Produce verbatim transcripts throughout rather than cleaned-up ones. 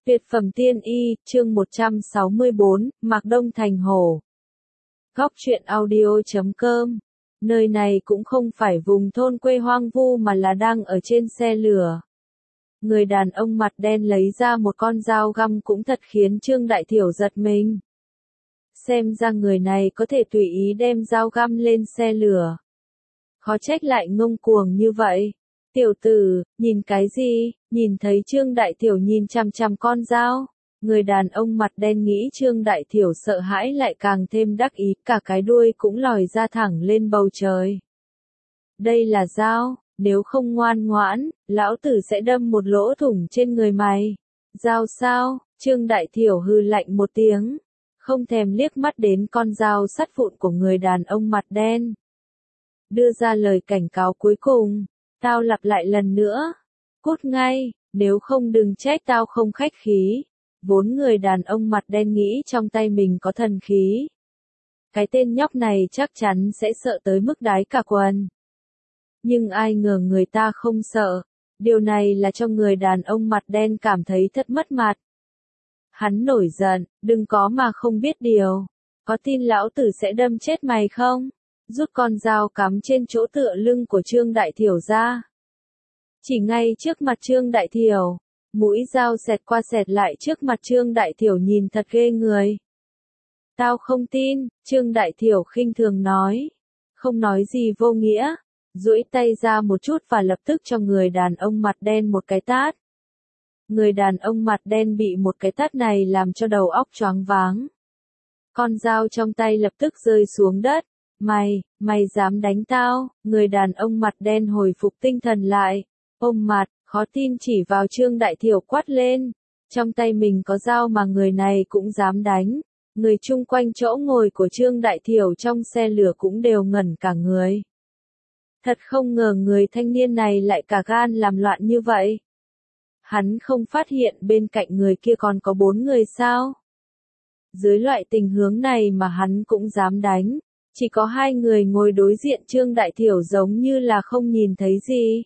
Tuyệt phẩm tiên y, chương một trăm sáu mươi bốn, Mạc Đông Thành Hồ. Góc truyện audio chấm com. Nơi này cũng không phải vùng thôn quê hoang vu mà là đang ở trên xe lửa. Người đàn ông mặt đen lấy ra một con dao găm cũng thật khiến Trương Đại Thiểu giật mình. Xem ra người này có thể tùy ý đem dao găm lên xe lửa. Khó trách lại ngông cuồng như vậy. Tiểu tử, nhìn cái gì? Nhìn thấy Trương Đại Thiểu nhìn chằm chằm con dao. Người đàn ông mặt đen nghĩ Trương Đại Thiểu sợ hãi lại càng thêm đắc ý, cả cái đuôi cũng lòi ra thẳng lên bầu trời. Đây là dao, nếu không ngoan ngoãn, lão tử sẽ đâm một lỗ thủng trên người mày. Dao sao? Trương Đại Thiểu hừ lạnh một tiếng, không thèm liếc mắt đến con dao sắt vụn của người đàn ông mặt đen. Đưa ra lời cảnh cáo cuối cùng, tao lặp lại lần nữa. Cút ngay, nếu không đừng trách tao không khách khí. Vốn người đàn ông mặt đen nghĩ trong tay mình có thần khí. Cái tên nhóc này chắc chắn sẽ sợ tới mức đái cả quần. Nhưng ai ngờ người ta không sợ. Điều này là cho người đàn ông mặt đen cảm thấy thật mất mặt. Hắn nổi giận, đừng có mà không biết điều. Có tin lão tử sẽ đâm chết mày không? Rút con dao cắm trên chỗ tựa lưng của Trương Đại Thiểu ra. Chỉ ngay trước mặt Trương Đại Thiểu, mũi dao xẹt qua xẹt lại trước mặt Trương Đại Thiểu nhìn thật ghê người. Tao không tin, Trương Đại Thiểu khinh thường nói. Không nói gì vô nghĩa, duỗi tay ra một chút và lập tức cho người đàn ông mặt đen một cái tát. Người đàn ông mặt đen bị một cái tát này làm cho đầu óc choáng váng. Con dao trong tay lập tức rơi xuống đất. Mày, mày dám đánh tao? Người đàn ông mặt đen hồi phục tinh thần lại, ôm mặt, khó tin chỉ vào Trương Đại Thiểu quát lên. Trong tay mình có dao mà người này cũng dám đánh. Người chung quanh chỗ ngồi của Trương Đại Thiểu trong xe lửa cũng đều ngẩn cả người. Thật không ngờ người thanh niên này lại cả gan làm loạn như vậy. Hắn không phát hiện bên cạnh người kia còn có bốn người sao? Dưới loại tình huống này mà hắn cũng dám đánh. Chỉ có hai người ngồi đối diện Trương Đại Thiểu giống như là không nhìn thấy gì.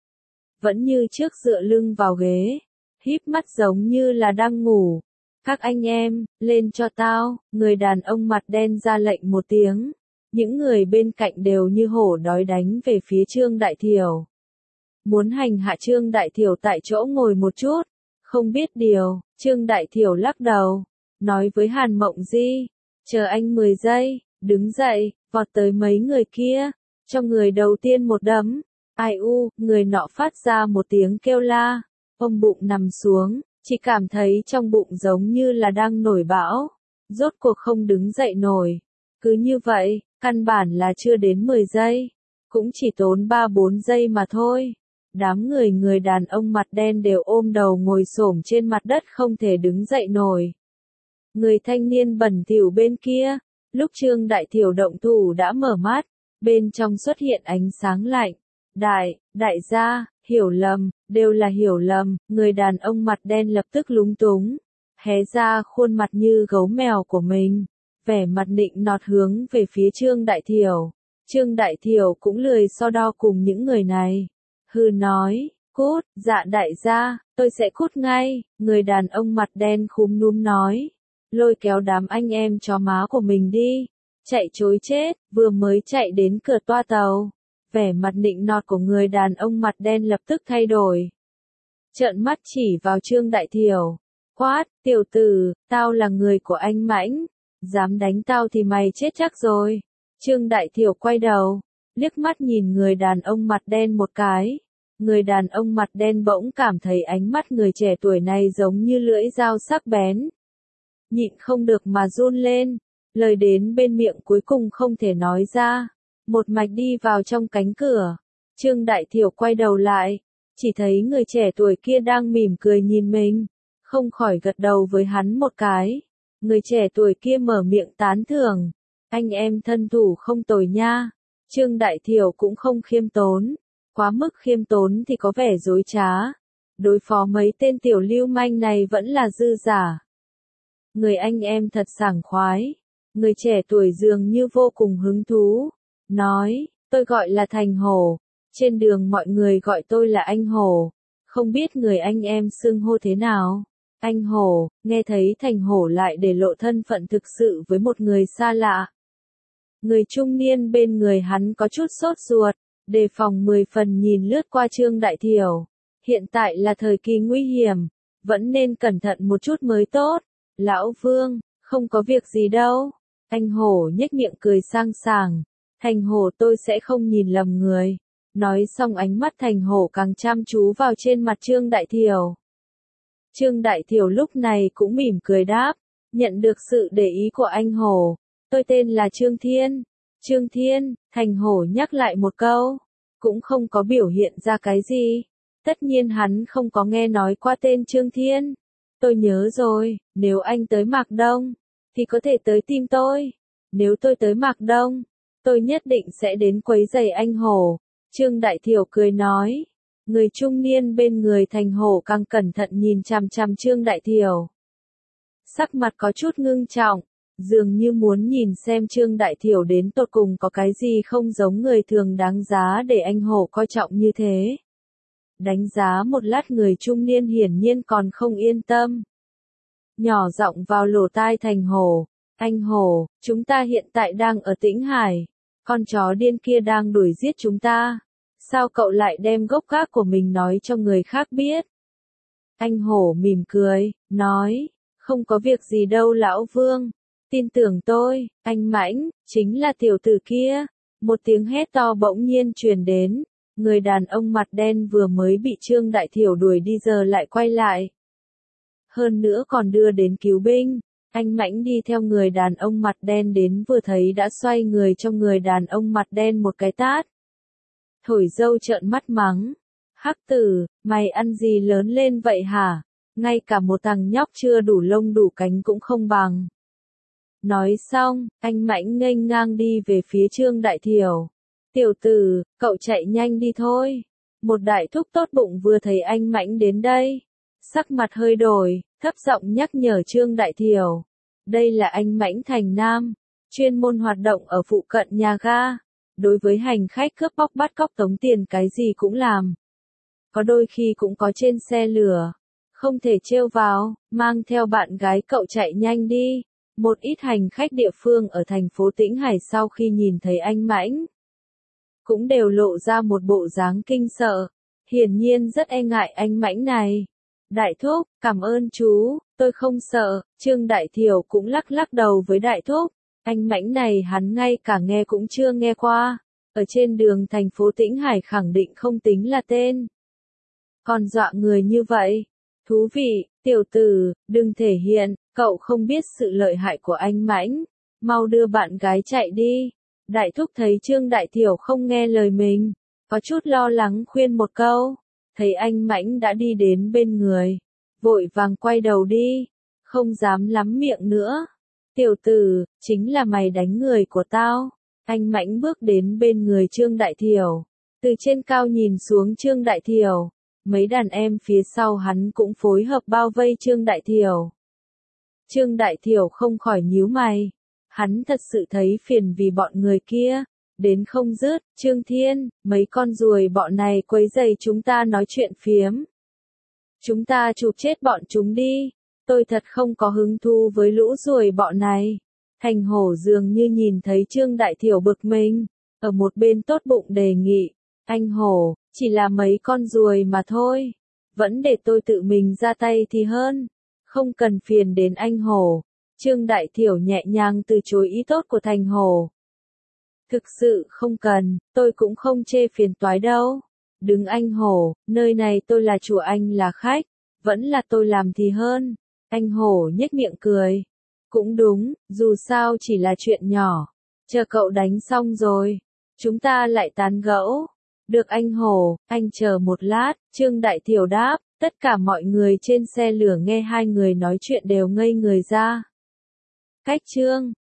Vẫn như trước dựa lưng vào ghế, híp mắt giống như là đang ngủ. Các anh em, lên cho tao, người đàn ông mặt đen ra lệnh một tiếng. Những người bên cạnh đều như hổ đói đánh về phía Trương Đại Thiểu. Muốn hành hạ Trương Đại Thiểu tại chỗ ngồi một chút, không biết điều, Trương Đại Thiểu lắc đầu, nói với Hàn Mộng Di, chờ anh mười giây. Đứng dậy, vọt tới mấy người kia, cho người đầu tiên một đấm. Ai u, người nọ phát ra một tiếng kêu la, ôm bụng nằm xuống, chỉ cảm thấy trong bụng giống như là đang nổi bão, rốt cuộc không đứng dậy nổi. Cứ như vậy, căn bản là chưa đến mười giây, cũng chỉ tốn ba bốn giây mà thôi. Đám người người đàn ông mặt đen đều ôm đầu ngồi xổm trên mặt đất không thể đứng dậy nổi. Người thanh niên bẩn thỉu bên kia, lúc Trương Đại Thiểu động thủ đã mở mắt, bên trong xuất hiện ánh sáng lạnh. Đại, đại gia, hiểu lầm, đều là hiểu lầm, người đàn ông mặt đen lập tức lúng túng, hé ra khuôn mặt như gấu mèo của mình, vẻ mặt nịnh nọt hướng về phía Trương Đại Thiểu. Trương Đại Thiểu cũng lười so đo cùng những người này. Hừ nói, cút, dạ đại gia, tôi sẽ cút ngay, người đàn ông mặt đen khúm núm nói. Lôi kéo đám anh em chó má của mình đi, chạy chối chết, vừa mới chạy đến cửa toa tàu, vẻ mặt nịnh nọt của người đàn ông mặt đen lập tức thay đổi. Trợn mắt chỉ vào Trương Đại Thiểu, quát, tiểu tử, tao là người của anh Mãnh, dám đánh tao thì mày chết chắc rồi. Trương Đại Thiểu quay đầu, liếc mắt nhìn người đàn ông mặt đen một cái, người đàn ông mặt đen bỗng cảm thấy ánh mắt người trẻ tuổi này giống như lưỡi dao sắc bén. Nhịn không được mà run lên, lời đến bên miệng cuối cùng không thể nói ra, một mạch đi vào trong cánh cửa. Trương Đại Thiểu quay đầu lại, chỉ thấy người trẻ tuổi kia đang mỉm cười nhìn mình, không khỏi gật đầu với hắn một cái. Người trẻ tuổi kia mở miệng tán thưởng, anh em thân thủ không tồi nha. Trương Đại Thiểu cũng không khiêm tốn, quá mức khiêm tốn thì có vẻ dối trá. Đối phó mấy tên tiểu lưu manh này vẫn là dư giả. Người anh em thật sảng khoái. Người trẻ tuổi dường như vô cùng hứng thú. Nói, tôi gọi là Thành Hổ. Trên đường mọi người gọi tôi là anh Hổ. Không biết người anh em xưng hô thế nào? Anh Hổ, nghe thấy Thành Hổ lại để lộ thân phận thực sự với một người xa lạ. Người trung niên bên người hắn có chút sốt ruột, đề phòng mười phần nhìn lướt qua Trương Đại Thiểu. Hiện tại là thời kỳ nguy hiểm, vẫn nên cẩn thận một chút mới tốt. Lão Vương, không có việc gì đâu. Anh Hổ nhếch miệng cười sang sảng. Thành Hổ tôi sẽ không nhìn lầm người. Nói xong ánh mắt Thành Hổ càng chăm chú vào trên mặt Trương Đại Thiểu. Trương Đại Thiểu lúc này cũng mỉm cười đáp, nhận được sự để ý của anh Hổ. Tôi tên là Trương Thiên. Trương Thiên, Thành Hổ nhắc lại một câu, cũng không có biểu hiện ra cái gì. Tất nhiên hắn không có nghe nói qua tên Trương Thiên. Tôi nhớ rồi, nếu anh tới Mạc Đông, thì có thể tới tìm tôi. Nếu tôi tới Mạc Đông, tôi nhất định sẽ đến quấy rầy anh Hổ. Trương Đại Thiểu cười nói. Người trung niên bên người Thành Hổ càng cẩn thận nhìn chằm chằm Trương Đại Thiểu. Sắc mặt có chút ngưng trọng, dường như muốn nhìn xem Trương Đại Thiểu đến tột cùng có cái gì không giống người thường đáng giá để anh Hổ coi trọng như thế. Đánh giá một lát người trung niên hiển nhiên còn không yên tâm. Nhỏ giọng vào lỗ tai Thành Hổ, anh Hổ, chúng ta hiện tại đang ở Tĩnh Hải, con chó điên kia đang đuổi giết chúng ta. Sao cậu lại đem gốc gác của mình nói cho người khác biết? Anh Hổ mỉm cười, nói, không có việc gì đâu Lão Vương, tin tưởng tôi, anh Mãnh, chính là tiểu tử kia. Một tiếng hét to bỗng nhiên truyền đến, người đàn ông mặt đen vừa mới bị Trương Đại Thiểu đuổi đi giờ lại quay lại. Hơn nữa còn đưa đến cứu binh, anh Mãnh đi theo người đàn ông mặt đen đến vừa thấy đã xoay người cho người đàn ông mặt đen một cái tát. Thổi dâu trợn mắt mắng. Hắc tử, mày ăn gì lớn lên vậy hả? Ngay cả một thằng nhóc chưa đủ lông đủ cánh cũng không bằng. Nói xong, anh Mãnh nghênh ngang đi về phía Trương Đại Thiểu. Tiểu tử, cậu chạy nhanh đi thôi. Một đại thúc tốt bụng vừa thấy anh Mãnh đến đây. Sắc mặt hơi đổi, thấp giọng nhắc nhở Trương Đại Thiểu. Đây là anh Mãnh Thành Nam, chuyên môn hoạt động ở phụ cận nhà ga. Đối với hành khách cướp bóc bắt cóc tống tiền cái gì cũng làm. Có đôi khi cũng có trên xe lửa. Không thể trêu vào, mang theo bạn gái cậu chạy nhanh đi. Một ít hành khách địa phương ở thành phố Tĩnh Hải sau khi nhìn thấy anh Mãnh, cũng đều lộ ra một bộ dáng kinh sợ. Hiển nhiên rất e ngại anh Mãnh này. Đại thúc, cảm ơn chú, tôi không sợ. Trương Đại Thiểu cũng lắc lắc đầu với đại thúc. Anh Mãnh này hắn ngay cả nghe cũng chưa nghe qua. Ở trên đường thành phố Tĩnh Hải khẳng định không tính là tên. Còn dọa người như vậy. Thú vị, tiểu tử, đừng thể hiện, cậu không biết sự lợi hại của anh Mãnh. Mau đưa bạn gái chạy đi. Đại thúc thấy Trương Đại Thiểu không nghe lời mình, có chút lo lắng khuyên một câu. Thấy anh Mãnh đã đi đến bên người, vội vàng quay đầu đi, không dám lắm miệng nữa. Tiểu tử, chính là mày đánh người của tao. Anh Mãnh bước đến bên người Trương Đại Thiểu, từ trên cao nhìn xuống Trương Đại Thiểu. Mấy đàn em phía sau hắn cũng phối hợp bao vây Trương Đại Thiểu. Trương Đại Thiểu không khỏi nhíu mày. Hắn thật sự thấy phiền vì bọn người kia. Đến không dứt, Trương Thiên, mấy con ruồi bọn này quấy rầy chúng ta nói chuyện phiếm. Chúng ta chụp chết bọn chúng đi. Tôi thật không có hứng thú với lũ ruồi bọn này. Thành Hổ dường như nhìn thấy Trương Đại Thiểu bực mình. Ở một bên tốt bụng đề nghị. Anh Hổ, chỉ là mấy con ruồi mà thôi. Vẫn để tôi tự mình ra tay thì hơn. Không cần phiền đến anh Hổ. Trương Đại Thiểu nhẹ nhàng từ chối ý tốt của Thành Hổ. Thực sự không cần, tôi cũng không chê phiền toái đâu. Đừng anh Hổ, nơi này tôi là chủ anh là khách. Vẫn là tôi làm thì hơn. Anh Hổ nhếch miệng cười. Cũng đúng, dù sao chỉ là chuyện nhỏ. Chờ cậu đánh xong rồi, chúng ta lại tán gẫu. Được anh Hổ, anh chờ một lát. Trương Đại Thiểu đáp. Tất cả mọi người trên xe lửa nghe hai người nói chuyện đều ngây người ra. Cách Trương